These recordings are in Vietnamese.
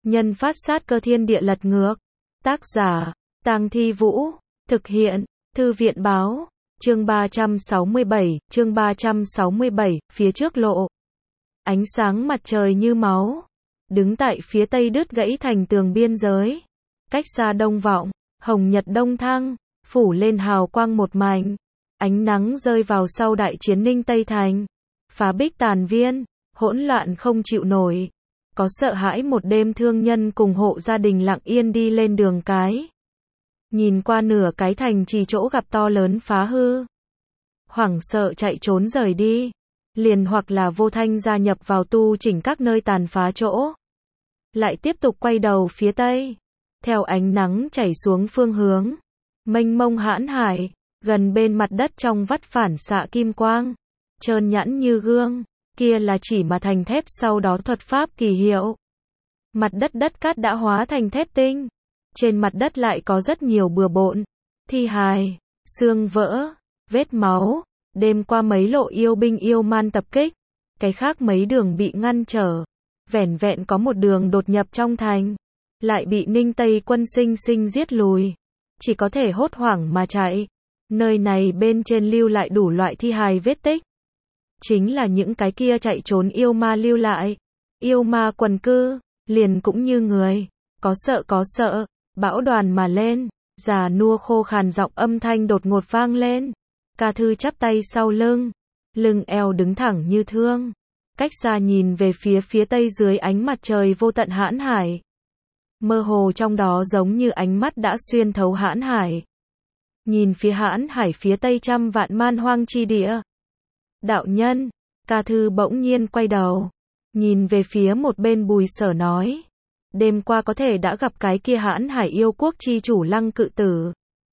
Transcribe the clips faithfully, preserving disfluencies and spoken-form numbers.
Nhân phát sát cơ thiên địa lật ngược. Tác giả, Tang Thi Vũ. Thực hiện, Thư viện báo. Chương ba trăm sáu mươi bảy, chương ba trăm sáu mươi bảy, phía trước lộ. Ánh sáng mặt trời như máu. Đứng tại phía tây đứt gãy thành tường biên giới. Cách xa đông vọng, hồng nhật đông thăng, phủ lên hào quang một mảnh. Ánh nắng rơi vào sau đại chiến Ninh Tây Thành. Phá bích tàn viên, hỗn loạn không chịu nổi. Có sợ hãi một đêm thương nhân cùng hộ gia đình lặng yên đi lên đường cái. Nhìn qua nửa cái thành trì chỗ gặp to lớn phá hư. Hoảng sợ chạy trốn rời đi. Liền hoặc là vô thanh gia nhập vào tu chỉnh các nơi tàn phá chỗ. Lại tiếp tục quay đầu phía tây. Theo ánh nắng chảy xuống phương hướng. Mênh mông hãn hải. Gần bên mặt đất trong vắt phản xạ kim quang. Trơn nhẵn như gương. Kia là chỉ mà thành thép sau đó thuật pháp kỳ hiệu. Mặt đất đất cát đã hóa thành thép tinh. Trên mặt đất lại có rất nhiều bừa bộn. Thi hài, xương vỡ, vết máu. Đêm qua mấy lộ yêu binh yêu man tập kích. Cái khác mấy đường bị ngăn trở. Vẻn vẹn có một đường đột nhập trong thành. Lại bị Ninh Tây quân sinh sinh giết lùi. Chỉ có thể hốt hoảng mà chạy. Nơi này bên trên lưu lại đủ loại thi hài vết tích. Chính là những cái kia chạy trốn yêu ma lưu lại. Yêu ma quần cư, liền cũng như người. Có sợ có sợ, bão đoàn mà lên. Già nua khô khàn giọng âm thanh đột ngột vang lên. Ca Thư chắp tay sau lưng. Lưng eo đứng thẳng như thương. Cách xa nhìn về phía phía tây dưới ánh mặt trời vô tận hãn hải. Mơ hồ trong đó giống như ánh mắt đã xuyên thấu hãn hải. Nhìn phía hãn hải phía tây trăm vạn man hoang chi địa. Đạo nhân, Ca Thư bỗng nhiên quay đầu. Nhìn về phía một bên Bùi Sở nói. Đêm qua có thể đã gặp cái kia hãn hải yêu quốc chi chủ Lăng Cự Tử.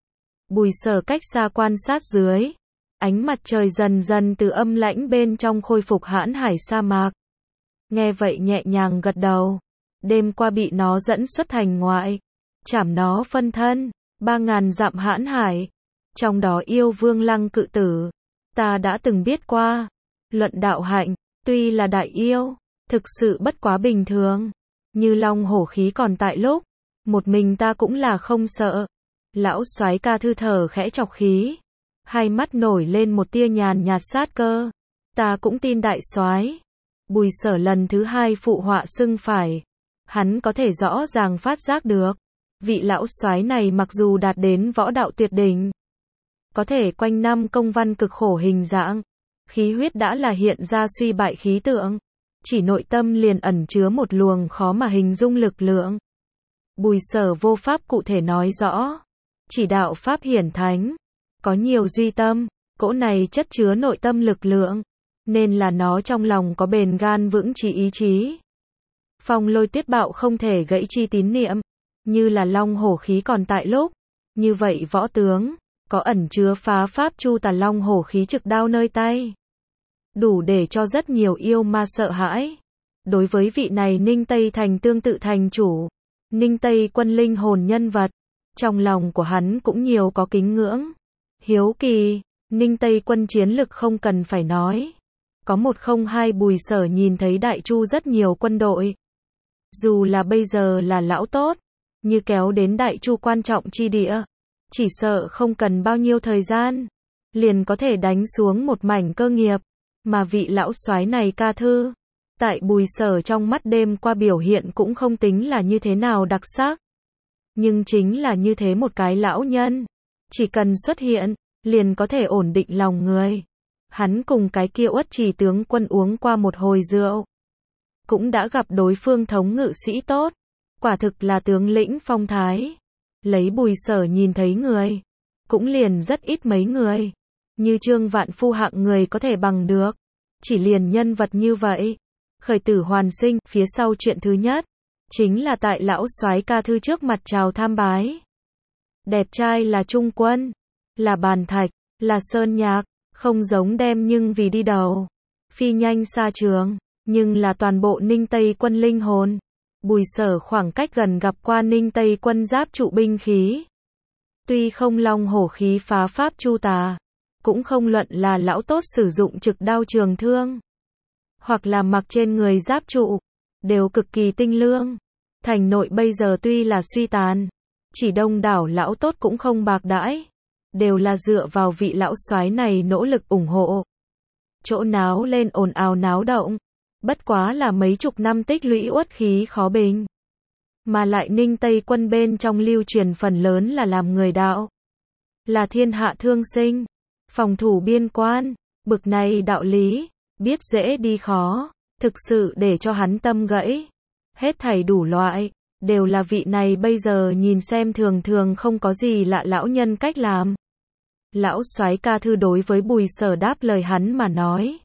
Bùi Sở cách xa quan sát dưới. Ánh mặt trời dần dần từ âm lãnh bên trong khôi phục hãn hải sa mạc. Nghe vậy nhẹ nhàng gật đầu. Đêm qua bị nó dẫn xuất thành ngoại. Chảm nó phân thân. Ba ngàn dặm hãn hải. Trong đó yêu vương Lăng Cự Tử. Ta đã từng biết qua. Luận đạo hạnh. Tuy là đại yêu. Thực sự bất quá bình thường. Như long hổ khí còn tại lúc. Một mình ta cũng là không sợ. Lão soái Ca Thư thở khẽ chọc khí. Hai mắt nổi lên một tia nhàn nhạt sát cơ. Ta cũng tin đại soái. Bùi Sở lần thứ hai phụ họa xưng phải. Hắn có thể rõ ràng phát giác được. Vị lão soái này mặc dù đạt đến võ đạo tuyệt đỉnh. Có thể quanh năm công văn cực khổ hình dạng. Khí huyết đã là hiện ra suy bại khí tượng. Chỉ nội tâm liền ẩn chứa một luồng khó mà hình dung lực lượng. Bùi Sở vô pháp cụ thể nói rõ. Chỉ đạo pháp hiển thánh. Có nhiều duy tâm. Cỗ này chất chứa nội tâm lực lượng. Nên là nó trong lòng có bền gan vững chí ý chí. Phong lôi tuyết bạo không thể gãy chi tín niệm. Như là long hổ khí còn tại lúc. Như vậy võ tướng. Có ẩn chứa phá pháp chu tà long hổ khí trực đao nơi tay. Đủ để cho rất nhiều yêu ma sợ hãi. Đối với vị này Ninh Tây Thành tương tự thành chủ. Ninh Tây quân linh hồn nhân vật. Trong lòng của hắn cũng nhiều có kính ngưỡng. Hiếu kỳ. Ninh Tây quân chiến lực không cần phải nói. Có một không hai Bùi Sở nhìn thấy đại chu rất nhiều quân đội. Dù là bây giờ là lão tốt. Như kéo đến đại chu quan trọng chi địa. Chỉ sợ không cần bao nhiêu thời gian. Liền có thể đánh xuống một mảnh cơ nghiệp. Mà vị lão soái này Ca Thư. Tại Bùi Sở trong mắt đêm qua biểu hiện cũng không tính là như thế nào đặc sắc. Nhưng chính là như thế một cái lão nhân. Chỉ cần xuất hiện. Liền có thể ổn định lòng người. Hắn cùng cái kia Uất Trì tướng quân uống qua một hồi rượu. Cũng đã gặp đối phương thống ngự sĩ tốt. Quả thực là tướng lĩnh phong thái. Lấy Bùi Sở nhìn thấy người. Cũng liền rất ít mấy người. Như Trương Vạn Phu hạng người có thể bằng được. Chỉ liền nhân vật như vậy. Khởi tử hoàn sinh, phía sau chuyện thứ nhất. Chính là tại lão soái Ca Thư trước mặt chào tham bái. Đẹp trai là trung quân. Là bàn thạch. Là sơn nhạc. Không giống đem nhưng vì đi đầu. Phi nhanh xa trường. Nhưng là toàn bộ Ninh Tây quân linh hồn. Bùi Sở khoảng cách gần gặp qua Ninh Tây quân giáp trụ binh khí. Tuy không long hổ khí phá pháp chu tà. Cũng không luận là lão tốt sử dụng trực đao trường thương. Hoặc là mặc trên người giáp trụ. Đều cực kỳ tinh lương. Thành nội bây giờ tuy là suy tàn, chỉ đông đảo lão tốt cũng không bạc đãi, đều là dựa vào vị lão soái này nỗ lực ủng hộ. Chỗ náo lên ồn ào náo động, bất quá là mấy chục năm tích lũy uất khí khó bình. Mà lại Ninh Tây quân bên trong lưu truyền phần lớn là làm người đạo, là thiên hạ thương sinh, phòng thủ biên quan, bực này đạo lý, biết dễ đi khó, thực sự để cho hắn tâm gãy. Hết thảy đủ loại, đều là vị này bây giờ nhìn xem thường thường không có gì lạ lão nhân cách làm. Lão soái Ca Thư đối với Bùi Sở đáp lời hắn mà nói,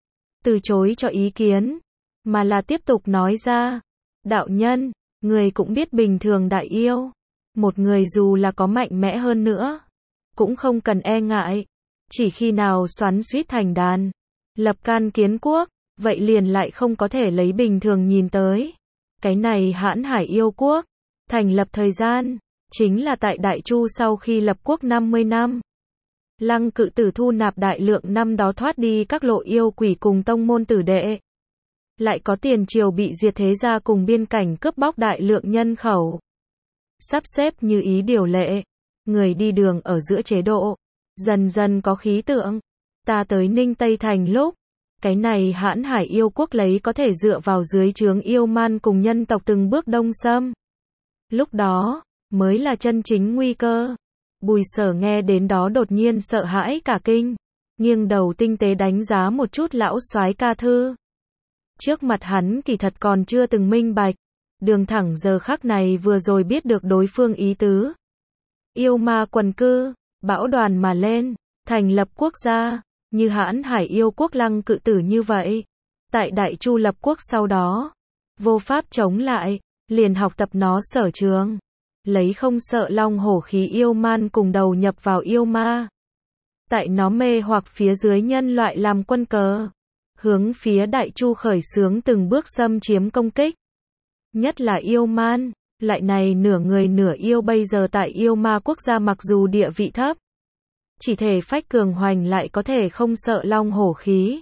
từ chối cho ý kiến, mà là tiếp tục nói ra, đạo nhân, người cũng biết bình thường đại yêu, một người dù là có mạnh mẽ hơn nữa, cũng không cần e ngại, chỉ khi nào xoắn suýt thành đàn, lập can kiến quốc, vậy liền lại không có thể lấy bình thường nhìn tới. Cái này Hãn Hải yêu quốc, thành lập thời gian, chính là tại Đại Chu sau khi lập quốc năm mươi năm. Lăng Cự Tử thu nạp đại lượng năm đó thoát đi các lộ yêu quỷ cùng tông môn tử đệ. Lại có tiền triều bị diệt thế gia cùng biên cảnh cướp bóc đại lượng nhân khẩu. Sắp xếp như ý điều lệ, người đi đường ở giữa chế độ, dần dần có khí tượng. Ta tới Ninh Tây Thành lúc, cái này Hãn Hải yêu quốc lấy có thể dựa vào dưới trướng yêu man cùng nhân tộc từng bước đông xâm. Lúc đó, mới là chân chính nguy cơ. Bùi Sở nghe đến đó đột nhiên sợ hãi cả kinh, nghiêng đầu tinh tế đánh giá một chút lão soái Ca Thư. Trước mặt hắn kỳ thật còn chưa từng minh bạch, đường thẳng giờ khắc này vừa rồi biết được đối phương ý tứ. Yêu ma quần cư, bão đoàn mà lên, thành lập quốc gia, như Hãn Hải yêu quốc Lăng Cự Tử như vậy. Tại Đại Chu lập quốc sau đó, vô pháp chống lại, liền học tập nó sở trường. Lấy không sợ long hổ khí yêu man cùng đầu nhập vào yêu ma. Tại nó mê hoặc phía dưới nhân loại làm quân cờ. Hướng phía Đại Chu khởi xướng từng bước xâm chiếm công kích. Nhất là yêu man, lại này nửa người nửa yêu bây giờ tại yêu ma quốc gia mặc dù địa vị thấp. Chỉ thể phách cường hoành lại có thể không sợ long hổ khí.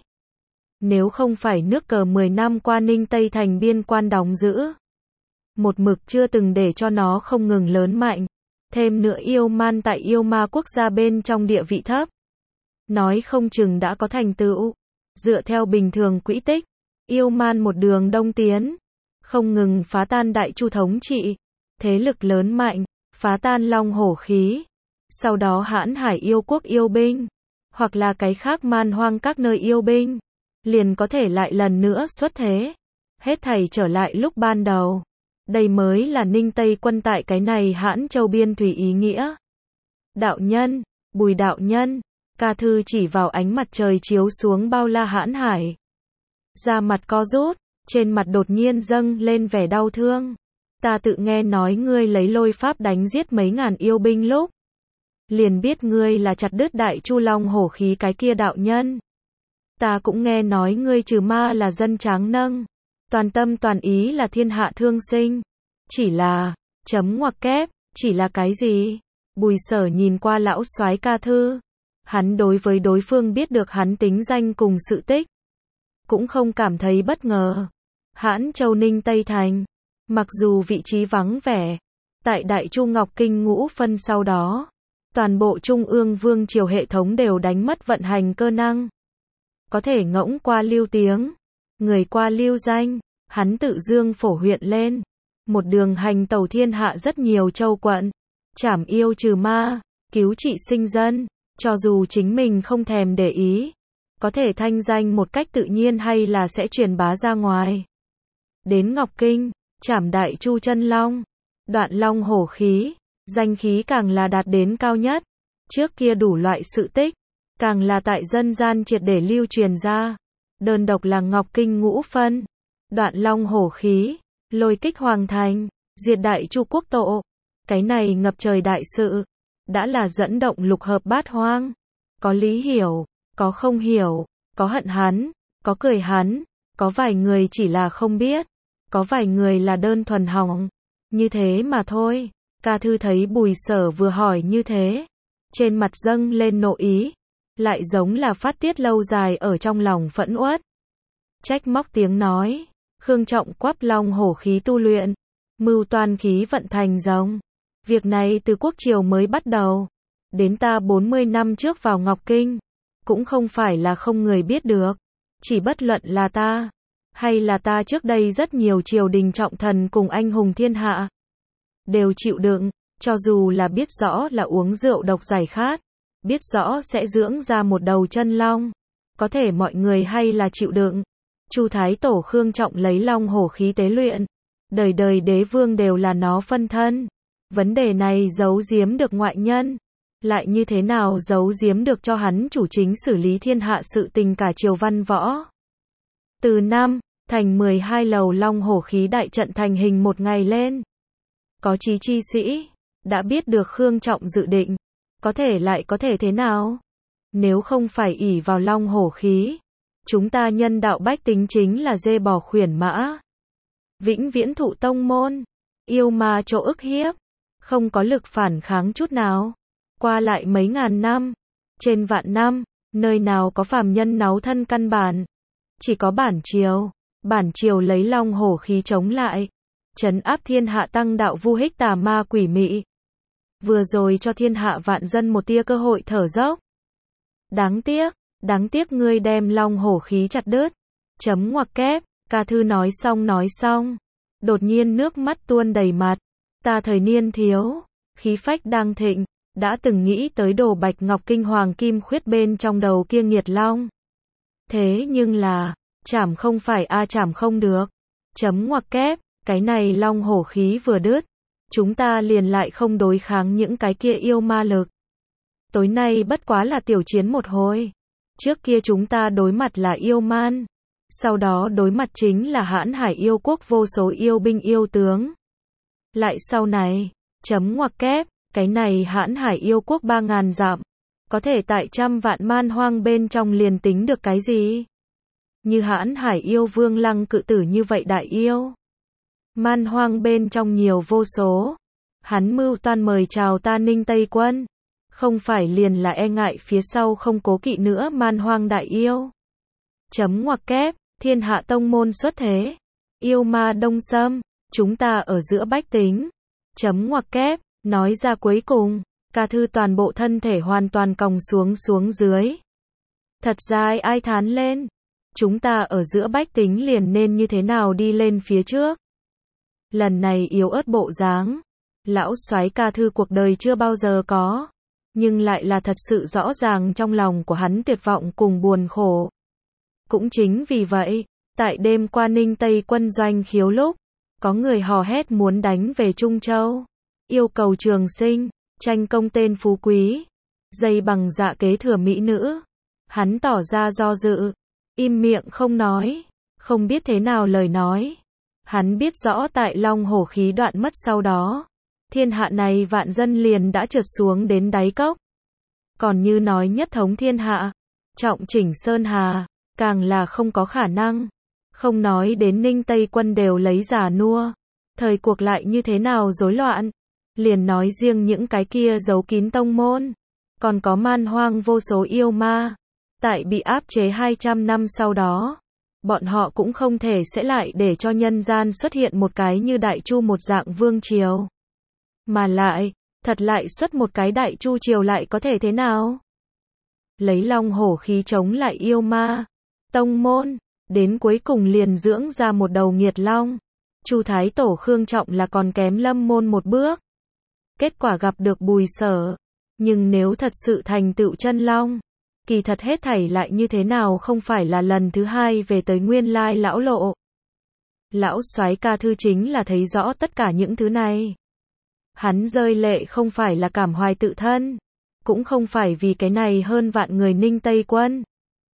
Nếu không phải nước cờ mười năm qua Ninh Tây Thành biên quan đóng giữ. Một mực chưa từng để cho nó không ngừng lớn mạnh. Thêm nữa yêu man tại yêu ma quốc gia bên trong địa vị thấp. Nói không chừng đã có thành tựu. Dựa theo bình thường quỹ tích, yêu man một đường đông tiến. Không ngừng phá tan Đại Chu thống trị. Thế lực lớn mạnh, phá tan long hổ khí. Sau đó Hãn Hải yêu quốc yêu binh. Hoặc là cái khác man hoang các nơi yêu binh. Liền có thể lại lần nữa xuất thế. Hết thảy trở lại lúc ban đầu. Đây mới là Ninh Tây quân tại cái này Hãn Châu biên thủy ý nghĩa. Đạo nhân, Bùi đạo nhân, Ca Thư chỉ vào ánh mặt trời chiếu xuống bao la Hãn Hải. Da mặt co rút, trên mặt đột nhiên dâng lên vẻ đau thương. Ta tự nghe nói ngươi lấy lôi pháp đánh giết mấy ngàn yêu binh lúc. Liền biết ngươi là chặt đứt Đại Chu long hổ khí cái kia đạo nhân. Ta cũng nghe nói ngươi trừ ma là dân tráng nâng. Toàn tâm toàn ý là thiên hạ thương sinh. Chỉ là, chấm ngoặc kép, chỉ là cái gì? Bùi Sở nhìn qua lão soái Ca Thư. Hắn đối với đối phương biết được hắn tính danh cùng sự tích. Cũng không cảm thấy bất ngờ. Hãn Châu Ninh Tây Thành. Mặc dù vị trí vắng vẻ. Tại Đại Chu Ngọc Kinh ngũ phân sau đó. Toàn bộ Trung ương Vương triều hệ thống đều đánh mất vận hành cơ năng. Có thể ngỗng qua lưu tiếng. Người qua lưu danh, hắn tự dương phổ huyện lên. Một đường hành tẩu thiên hạ rất nhiều châu quận. Trảm yêu trừ ma, cứu trị sinh dân. Cho dù chính mình không thèm để ý. Có thể thanh danh một cách tự nhiên hay là sẽ truyền bá ra ngoài. Đến Ngọc Kinh, trảm Đại Chu chân long. Đoạn long hổ khí. Danh khí càng là đạt đến cao nhất. Trước kia đủ loại sự tích. Càng là tại dân gian triệt để lưu truyền ra. Đơn độc là Ngọc Kinh ngũ phân. Đoạn long hổ khí. Lôi kích hoàng thành. Diệt Đại Chu quốc tổ. Cái này ngập trời đại sự. Đã là dẫn động lục hợp bát hoang. Có lý hiểu. Có không hiểu. Có hận hắn. Có cười hắn. Có vài người chỉ là không biết. Có vài người là đơn thuần hỏng. Như thế mà thôi. Ca Thư thấy Bùi Sở vừa hỏi như thế. Trên mặt dâng lên nộ ý. Lại giống là phát tiết lâu dài ở trong lòng phẫn uất. Trách móc tiếng nói. Khương Trọng quắp long hổ khí tu luyện. mưu toan khí vận thành rồng. Việc này từ quốc triều mới bắt đầu. Đến ta bốn mươi năm trước vào Ngọc Kinh, cũng không phải là không người biết được. Chỉ bất luận là ta, hay là ta trước đây rất nhiều triều đình trọng thần cùng anh hùng thiên hạ, đều chịu đựng, cho dù là biết rõ là uống rượu độc giải khát, biết rõ sẽ dưỡng ra một đầu chân long, có thể mọi người hay là chịu đựng. Chu Thái Tổ Khương Trọng lấy long hổ khí tế luyện, đời đời đế vương đều là nó phân thân. Vấn đề này giấu giếm được ngoại nhân, lại như thế nào giấu giếm được cho hắn chủ chính xử lý thiên hạ sự tình cả triều văn võ. Từ năm, thành mười hai lầu long hổ khí đại trận thành hình một ngày lên. Có chí chi sĩ, đã biết được Khương Trọng dự định, có thể lại có thể thế nào? Nếu không phải ỷ vào long hổ khí, chúng ta nhân đạo bách tính chính là dê bò khuyển mã. Vĩnh viễn thụ tông môn, yêu ma chỗ ức hiếp, không có lực phản kháng chút nào. Qua lại mấy ngàn năm, trên vạn năm, nơi nào có phàm nhân náu thân căn bản. Chỉ có bản triều, bản triều lấy long hổ khí chống lại, trấn áp thiên hạ tăng đạo vu hích tà ma quỷ mị. Vừa rồi cho thiên hạ vạn dân một tia cơ hội thở dốc. Đáng tiếc, đáng tiếc ngươi đem long hổ khí chặt đứt. Chấm ngoặc kép, ca thư nói xong nói xong. Đột nhiên nước mắt tuôn đầy mặt. Ta thời niên thiếu, khí phách đang thịnh, đã từng nghĩ tới đồ bạch ngọc kinh hoàng kim khuyết bên trong đầu kia nghiệt long. Thế nhưng là, chảm không phải a à chảm không được. Chấm ngoặc kép, cái này long hổ khí vừa đứt, chúng ta liền lại không đối kháng những cái kia yêu ma lực. Tối nay bất quá là tiểu chiến một hồi. Trước kia chúng ta đối mặt là yêu man, sau đó đối mặt chính là hãn hải yêu quốc vô số yêu binh yêu tướng. Lại sau này, chấm ngoặc kép, cái này hãn hải yêu quốc ba ngàn dặm, có thể tại trăm vạn man hoang bên trong liền tính được cái gì? Như hãn hải yêu vương lăng cự tử như vậy đại yêu. Man hoang bên trong nhiều vô số. Hắn mưu toan mời chào ta Ninh Tây quân. Không phải liền là e ngại phía sau không cố kỵ nữa man hoang đại yêu. Chấm ngoặc kép, thiên hạ tông môn xuất thế. Yêu ma đông xâm, chúng ta ở giữa bách tính. Chấm ngoặc kép, nói ra cuối cùng, ca thư toàn bộ thân thể hoàn toàn còng xuống xuống dưới. Thật ra ai ai thán lên. Chúng ta ở giữa bách tính liền nên như thế nào đi lên phía trước. Lần này yếu ớt bộ dáng, lão soái ca thư cuộc đời chưa bao giờ có, nhưng lại là thật sự rõ ràng trong lòng của hắn tuyệt vọng cùng buồn khổ. Cũng chính vì vậy, tại đêm qua Ninh Tây quân doanh khiếu lúc, có người hò hét muốn đánh về Trung Châu, yêu cầu trường sinh, tranh công tên phú quý, dây bằng dạ kế thừa mỹ nữ. Hắn tỏ ra do dự, im miệng không nói, không biết thế nào lời nói. Hắn biết rõ tại long hổ khí đoạn mất sau đó, thiên hạ này vạn dân liền đã trượt xuống đến đáy cốc. Còn như nói nhất thống thiên hạ, trọng chỉnh sơn hà, càng là không có khả năng. Không nói đến Ninh Tây quân đều lấy già nua, thời cuộc lại như thế nào rối loạn. Liền nói riêng những cái kia giấu kín tông môn, còn có man hoang vô số yêu ma. Tại bị áp chế hai trăm năm sau đó, bọn họ cũng không thể sẽ lại để cho nhân gian xuất hiện một cái như Đại Chu một dạng vương triều. Mà lại, thật lại xuất một cái Đại Chu triều lại có thể thế nào? Lấy long hổ khí chống lại yêu ma, tông môn, đến cuối cùng liền dưỡng ra một đầu nghiệt long. Chu Thái Tổ Khương Trọng là còn kém Lâm môn một bước. Kết quả gặp được Bùi Sở. Nhưng nếu thật sự thành tựu chân long, kỳ thật hết thảy lại như thế nào không phải là lần thứ hai về tới nguyên lai lão lộ. Lão soái ca thư chính là thấy rõ tất cả những thứ này. Hắn rơi lệ không phải là cảm hoài tự thân, cũng không phải vì cái này hơn vạn người Ninh Tây quân,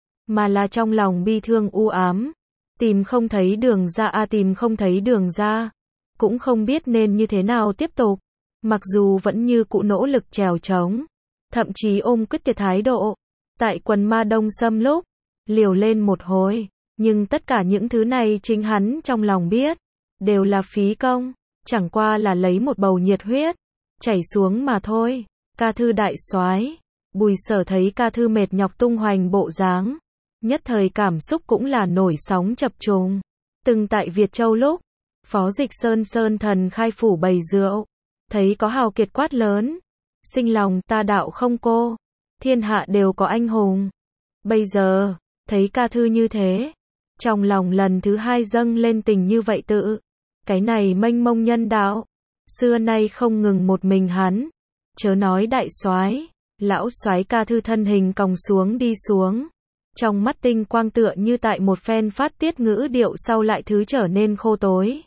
mà là trong lòng bi thương u ám, tìm không thấy đường ra a à, tìm không thấy đường ra, cũng không biết nên như thế nào tiếp tục. Mặc dù vẫn như cũ nỗ lực trèo trống, thậm chí ôm quyết tuyệt thái độ, tại quần ma đông xâm lúc, liều lên một hồi, nhưng tất cả những thứ này chính hắn trong lòng biết, đều là phí công, chẳng qua là lấy một bầu nhiệt huyết, chảy xuống mà thôi. Ca thư đại soái, Bùi Sở thấy ca thư mệt nhọc tung hoành bộ dáng, nhất thời cảm xúc cũng là nổi sóng chập trùng. Từng tại Việt Châu lúc, Phó Dịch Sơn sơn thần khai phủ bày rượu, thấy có hào kiệt quát lớn, sinh lòng ta đạo không cô, thiên hạ đều có anh hùng. Bây giờ, thấy ca thư như thế, trong lòng lần thứ hai dâng lên tình như vậy tự, cái này mênh mông nhân đạo, xưa nay không ngừng một mình hắn, chớ nói đại soái, lão soái ca thư thân hình còng xuống đi xuống, trong mắt tinh quang tựa như tại một phen phát tiết ngữ điệu sau lại thứ trở nên khô tối.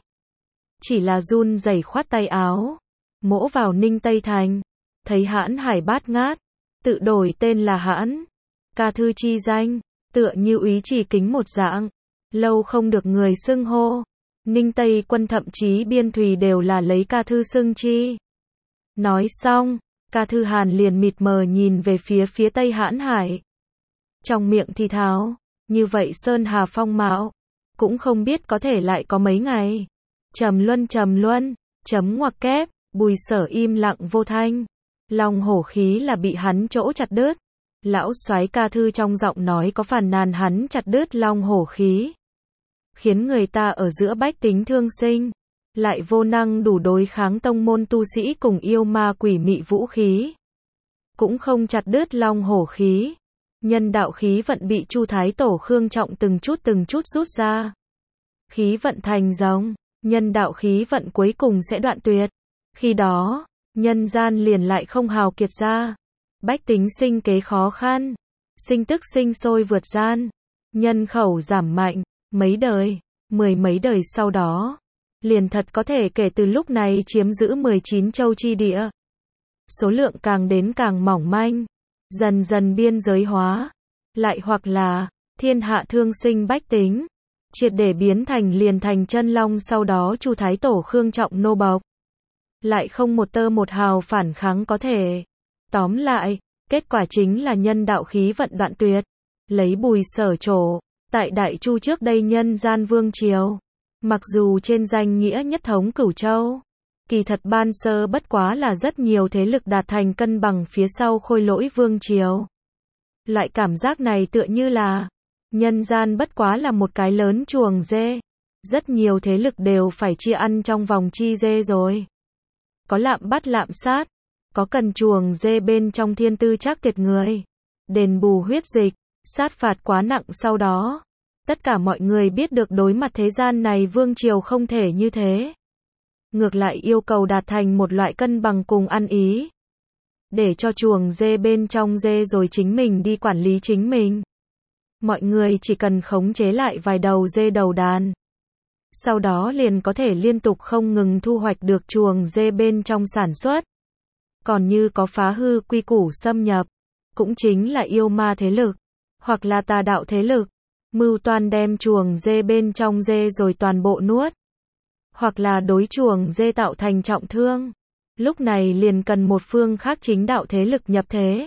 Chỉ là run rẩy khoát tay áo, mỗ vào Ninh Tây Thành, thấy hãn hải bát ngát, tự đổi tên là hãn, ca thư chi danh, tựa như úy chỉ kính một dạng, lâu không được người xưng hô, Ninh Tây quân thậm chí biên thùy đều là lấy ca thư xưng chi. Nói xong, ca thư hàn liền mịt mờ nhìn về phía phía tây hãn hải. Trong miệng thì thào, như vậy sơn hà phong mạo, cũng không biết có thể lại có mấy ngày. Trầm luân trầm luân, chấm ngoặc kép, Bùi Sở im lặng vô thanh. Lòng hổ khí là bị hắn chỗ chặt đứt. Lão soái ca thư trong giọng nói có phàn nàn hắn chặt đứt long hổ khí. Khiến người ta ở giữa bách tính thương sinh, lại vô năng đủ đối kháng tông môn tu sĩ cùng yêu ma quỷ mị vũ khí. Cũng không chặt đứt long hổ khí. Nhân đạo khí vận bị Chu Thái Tổ Khương Trọng từng chút từng chút rút ra. Khí vận thành rồng, nhân đạo khí vận cuối cùng sẽ đoạn tuyệt. Khi đó, nhân gian liền lại không hào kiệt ra. Bách tính sinh kế khó khăn, sinh tức sinh sôi vượt gian, nhân khẩu giảm mạnh, mấy đời, mười mấy đời sau đó, liền thật có thể kể từ lúc này chiếm giữ mười chín châu chi địa. Số lượng càng đến càng mỏng manh, dần dần biên giới hóa, lại hoặc là, thiên hạ thương sinh bách tính, triệt để biến thành liền thành chân long sau đó Chu Thái Tổ Khương Trọng nô bộc. Lại không một tơ một hào phản kháng có thể. Tóm lại, kết quả chính là nhân đạo khí vận đoạn tuyệt, lấy Bùi Sở trổ, tại Đại Chu trước đây nhân gian vương triều, mặc dù trên danh nghĩa nhất thống cửu châu, kỳ thật ban sơ bất quá là rất nhiều thế lực đạt thành cân bằng phía sau khôi lỗi vương triều. Loại cảm giác này tựa như là, nhân gian bất quá là một cái lớn chuồng dê, rất nhiều thế lực đều phải chia ăn trong vòng chi dê rồi. Có lạm bắt lạm sát, có cần chuồng dê bên trong thiên tư chắc tuyệt người, đền bù huyết dịch, sát phạt quá nặng sau đó. Tất cả mọi người biết được đối mặt thế gian này vương triều không thể như thế. Ngược lại yêu cầu đạt thành một loại cân bằng cùng ăn ý. Để cho chuồng dê bên trong dê rồi chính mình đi quản lý chính mình. Mọi người chỉ cần khống chế lại vài đầu dê đầu đàn. Sau đó liền có thể liên tục không ngừng thu hoạch được chuồng dê bên trong sản xuất. Còn như có phá hư quy củ xâm nhập, cũng chính là yêu ma thế lực, hoặc là tà đạo thế lực, mưu toan đem chuồng dê bên trong dê rồi toàn bộ nuốt, hoặc là đối chuồng dê tạo thành trọng thương. Lúc này liền cần một phương khác chính đạo thế lực nhập thế,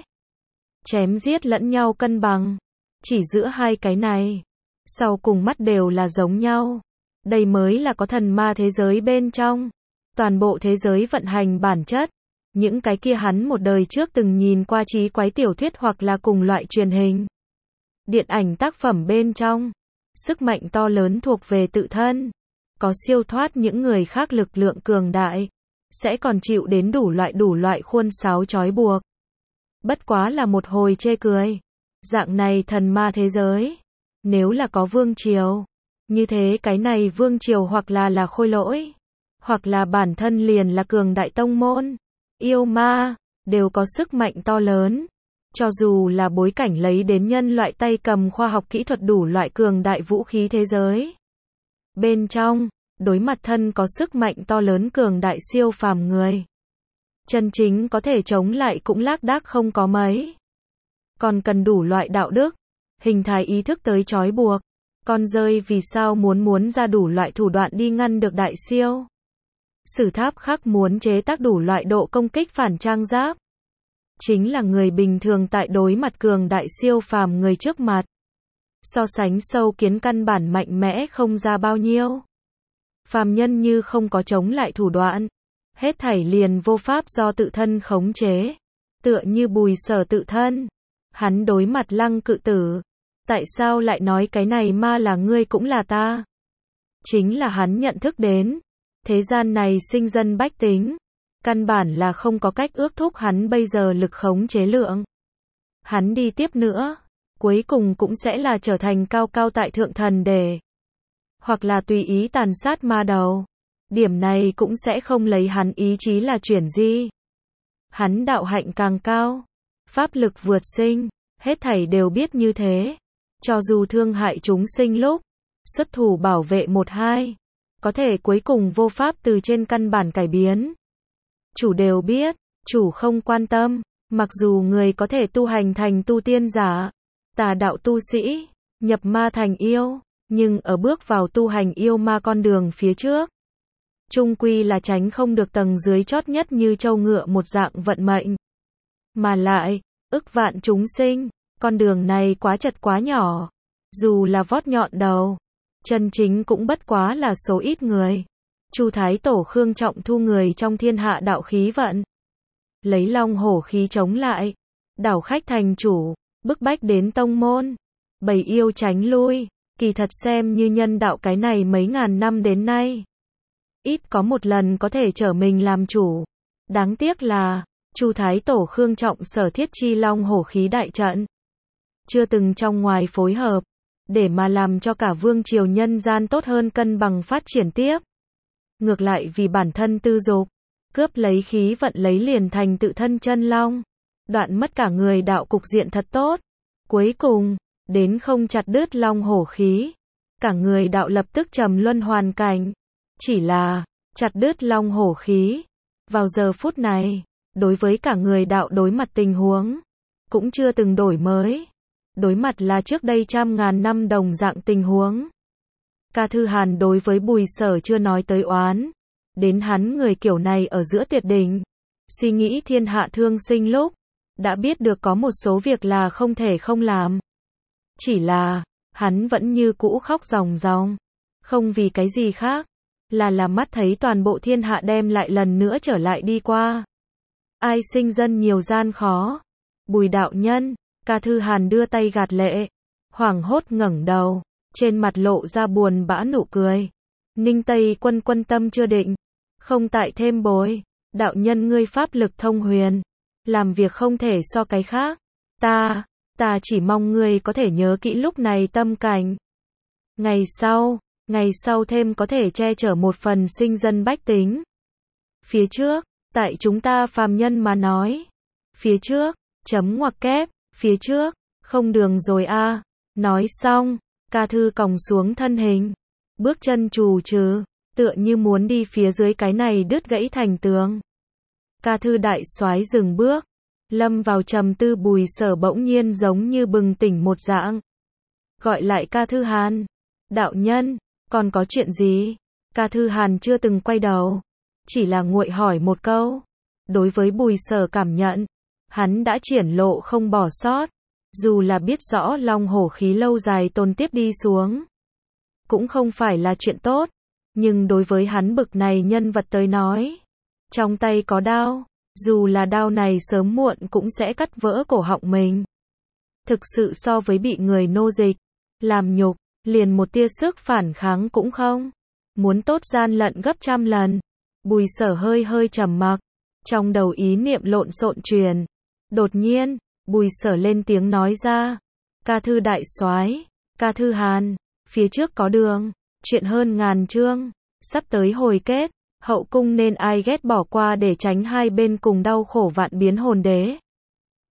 chém giết lẫn nhau cân bằng. Chỉ giữa hai cái này, sau cùng mắt đều là giống nhau. Đây mới là có thần ma thế giới bên trong. Toàn bộ thế giới vận hành bản chất. Những cái kia hắn một đời trước từng nhìn qua trí quái tiểu thuyết hoặc là cùng loại truyền hình, điện ảnh tác phẩm bên trong. Sức mạnh to lớn thuộc về tự thân. Có siêu thoát những người khác lực lượng cường đại. Sẽ còn chịu đến đủ loại đủ loại khuôn sáo trói buộc. Bất quá là một hồi chê cười. Dạng này thần ma thế giới. Nếu là có vương triều. Như thế cái này vương triều hoặc là là khôi lỗi. Hoặc là bản thân liền là cường đại tông môn. Yêu ma. Đều có sức mạnh to lớn. Cho dù là bối cảnh lấy đến nhân loại tay cầm khoa học kỹ thuật đủ loại cường đại vũ khí thế giới. Bên trong, đối mặt thân có sức mạnh to lớn cường đại siêu phàm người. Chân chính có thể chống lại cũng lác đác không có mấy. Còn cần đủ loại đạo đức, hình thái ý thức tới trói buộc. Con rơi vì sao muốn muốn ra đủ loại thủ đoạn đi ngăn được đại siêu. Sử tháp khắc muốn chế tác đủ loại độ công kích phản trang giáp. Chính là người bình thường tại đối mặt cường đại siêu phàm người trước mặt. So sánh sâu kiến căn bản mạnh mẽ không ra bao nhiêu. Phàm nhân như không có chống lại thủ đoạn. Hết thảy liền vô pháp do tự thân khống chế. Tựa như Bùi Sở tự thân. Hắn đối mặt Lăng Cự Tử. Tại sao lại nói cái này ma là ngươi cũng là ta? chính là hắn nhận thức đến. Thế gian này sinh dân bách tính, căn bản là không có cách ước thúc hắn bây giờ lực khống chế lượng. Hắn đi tiếp nữa, cuối cùng cũng sẽ là trở thành cao cao tại thượng thần đề. Hoặc là tùy ý tàn sát ma đầu. Điểm này cũng sẽ không lấy hắn ý chí là chuyển di. Hắn đạo hạnh càng cao, pháp lực vượt sinh, hết thảy đều biết như thế. Cho dù thương hại chúng sinh lúc, xuất thủ bảo vệ một hai, có thể cuối cùng vô pháp từ trên căn bản cải biến. Chủ đều biết, chủ không quan tâm, mặc dù người có thể tu hành thành tu tiên giả, tà đạo tu sĩ, nhập ma thành yêu, nhưng ở bước vào tu hành yêu ma con đường phía trước, chung quy là tránh không được tầng dưới chót nhất như trâu ngựa một dạng vận mệnh. Mà lại, ức vạn chúng sinh, con đường này quá chật quá nhỏ, dù là vót nhọn đầu, chân chính cũng bất quá là số ít người. Chu Thái Tổ Khương Trọng thu người trong thiên hạ đạo khí vận, lấy long hổ khí chống lại, đảo khách thành chủ, bức bách đến tông môn, bầy yêu tránh lui, kỳ thật xem như nhân đạo cái này mấy ngàn năm đến nay. Ít có một lần có thể trở mình làm chủ. Đáng tiếc là, Chu Thái Tổ Khương Trọng sở thiết chi long hổ khí đại trận, chưa từng trong ngoài phối hợp, để mà làm cho cả vương triều nhân gian tốt hơn cân bằng phát triển tiếp. Ngược lại vì bản thân tư dục, cướp lấy khí vận lấy liền thành tự thân chân long, đoạn mất cả người đạo cục diện thật tốt. Cuối cùng, đến không chặt đứt long hổ khí, cả người đạo lập tức trầm luân hoàn cảnh. Chỉ là, chặt đứt long hổ khí, vào giờ phút này, đối với cả người đạo đối mặt tình huống, cũng chưa từng đổi mới. Đối mặt là trước đây trăm ngàn năm đồng dạng tình huống. Ca Thư Hàn đối với Bùi Sở chưa nói tới oán, đến hắn người kiểu này ở giữa tuyệt đỉnh, suy nghĩ thiên hạ thương sinh lúc, đã biết được có một số việc là không thể không làm. Chỉ là, hắn vẫn như cũ khóc ròng ròng, không vì cái gì khác, là làm mắt thấy toàn bộ thiên hạ đem lại lần nữa trở lại đi qua. Ai sinh dân nhiều gian khó? Bùi đạo nhân. Ca Thư Hàn đưa tay gạt lệ, hoảng hốt ngẩng đầu, trên mặt lộ ra buồn bã nụ cười. Ninh Tây Quân quân tâm chưa định, không tại thêm bối, đạo nhân ngươi pháp lực thông huyền, làm việc không thể so cái khác. Ta, ta chỉ mong ngươi có thể nhớ kỹ lúc này tâm cảnh. Ngày sau, ngày sau thêm có thể che chở một phần sinh dân bách tính. Phía trước, tại chúng ta phàm nhân mà nói. Phía trước, chấm ngoặc kép. Phía trước, không đường rồi a. À. Nói xong, Ca Thư còng xuống thân hình, bước chân trù trừ, tựa như muốn đi phía dưới cái này đứt gãy thành tường. Ca Thư đại soái dừng bước, lâm vào trầm tư. Bùi Sở bỗng nhiên giống như bừng tỉnh một dạng, gọi lại Ca Thư Hàn. Đạo nhân, còn có chuyện gì? Ca Thư Hàn chưa từng quay đầu, chỉ là nguội hỏi một câu. Đối với Bùi Sở cảm nhận, hắn đã triển lộ không bỏ sót, dù là biết rõ long hổ khí lâu dài tồn tiếp đi xuống, cũng không phải là chuyện tốt, nhưng đối với hắn bực này nhân vật tới nói, trong tay có đao, dù là đao này sớm muộn cũng sẽ cắt vỡ cổ họng mình. Thực sự so với bị người nô dịch, làm nhục, liền một tia sức phản kháng cũng không, muốn tốt gian lận gấp trăm lần. Bùi Sở hơi hơi trầm mặc, trong đầu ý niệm lộn xộn truyền. Đột nhiên, Bùi Sở lên tiếng nói ra. Ca Thư đại soái, Ca Thư Hàn, phía trước có đường, chuyện hơn ngàn chương, sắp tới hồi kết, hậu cung nên ai ghét bỏ qua để tránh hai bên cùng đau khổ vạn biến hồn đế.